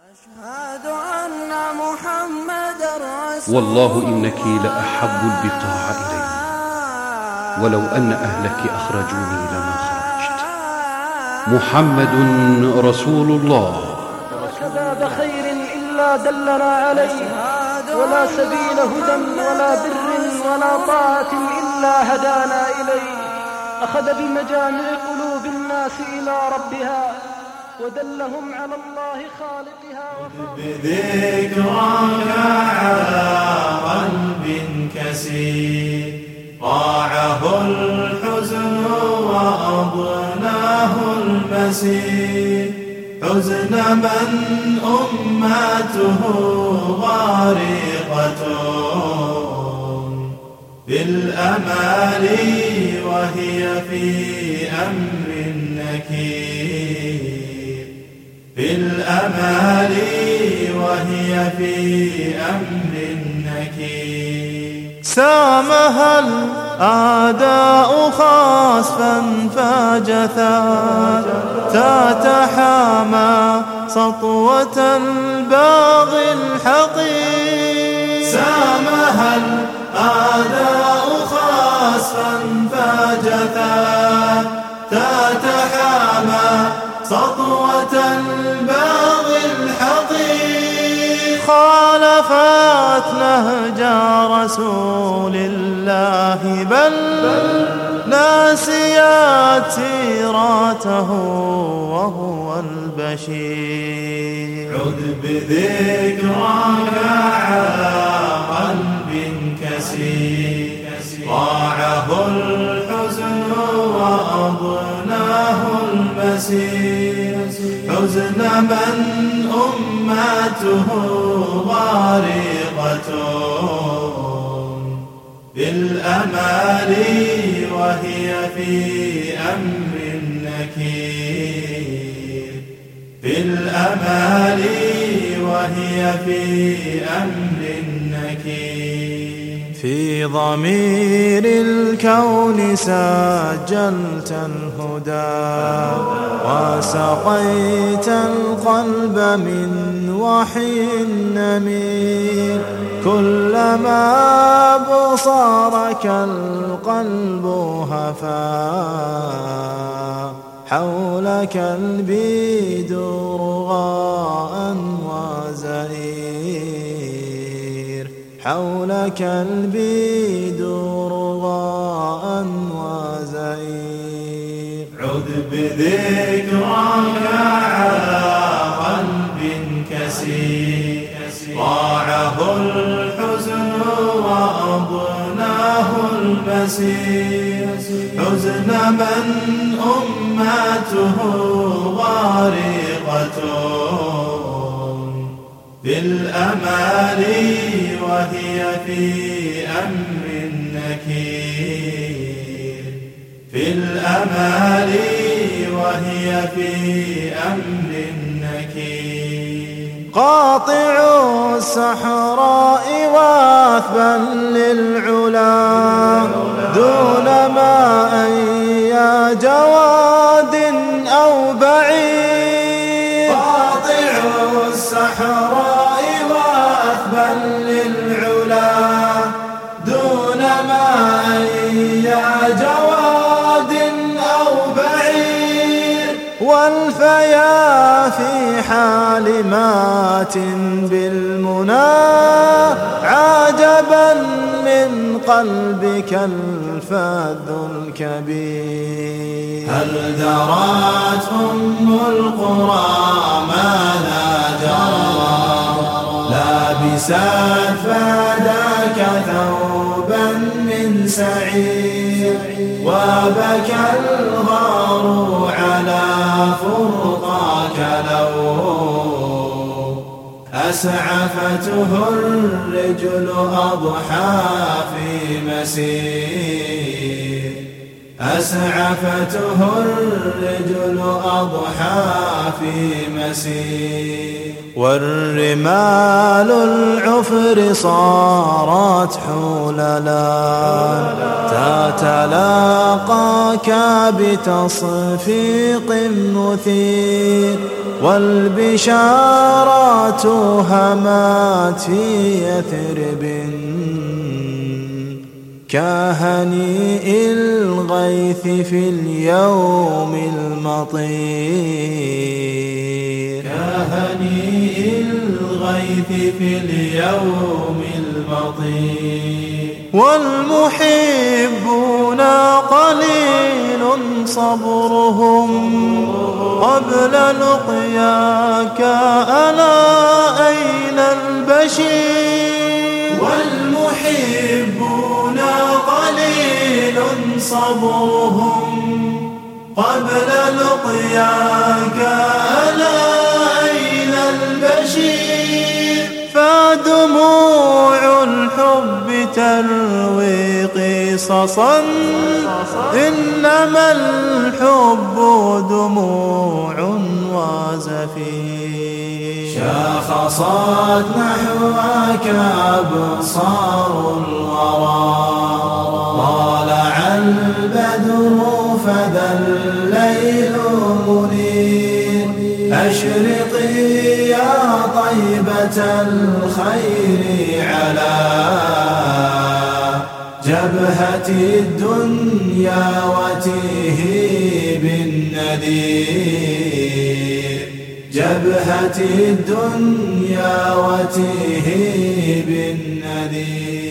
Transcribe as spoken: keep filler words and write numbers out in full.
أشهد أن محمدًا رسول والله إنك لأحب البقاع إلي، ولو أن أهلك أخرجوني لما خرجت. محمد رسول الله. باب خير إلا دلنا عليه، ولا سبيل هدى ولا بر ولا طاعة إلا هدانا إليه. أخذ بمجامع قلوب الناس إلى ربها، ودلهم على الله خالقها. بذكرك على قلب كسير ضاعه الحزن وأضناه المسير، حزن من أمته غارقة بالأمال وهي في أمر نكير، بالأمال وهي في أمر نكير. سامها الأعداء خاسفا فاجثا، تتحامى سطوة الباغي الحقير. سامها الأعداء خاسفا فاجثا، تتحامى سطوة الباغي الحقير. خالفت نهج رسول الله بل ناسيات سيراته وهو البشير. عد بذكرك على قلب كسير ضاعه الحزن وأضناه المسير، حزن من أمته غارقة بالأمال وهي في أمر نكير، بالأمال وهي في أمر نكير. في ضمير الكون سجلت الهدى، وسقيت القلب من وحي النمير. كلما بصرك القلب هفا، حولك البيد رغاء وزئير، حولك البيد رغاء وزئير. عد بذكرك على قلب كسير ضاعه الحزن وأضناه المسير، حزن من أمته غارقة بالأمال وهي في أمر نكير، في الأمال وهي في أمر نكير. قاطع الصحراء واثبا للعلا، دون ماء يا جواد أو بعيد. قاطع الصحراء واثبا للعلا، دون ماء يا جواد أو بعيد. والفيا في حال مات بالمنى، عجبا من قلبك الفذ الكبير. هل درت أم القرى ماذا جرى، لابست فداك ثوبا من سعير. وبكى الغار على فرقاك لو أسعفته الرجل أضحى في مسير، أسعفته الرجل أضحى في مسير والرمال العفر صارت حللا تتلاقاك بتصفيق مثير والبشارات همات في يثرب كهنيء الغيث في اليوم المطير كهنيء الغيث في اليوم المطير والمحبون قليل صبرهم قبل لقياك ألا أين البشير والمحبون قليل صبرهم قبل لقياك ألا أين البشير فدموع الحب تروي قصصا إنما الحب دموع وزفير شخصت نحوك أبصار الورى طالع البدر فذا الليل منير أشرقي يا طيبة الخير على جبهة الدنيا وتيهي بالنذير جبهة الدنيا وتيهي بالنذير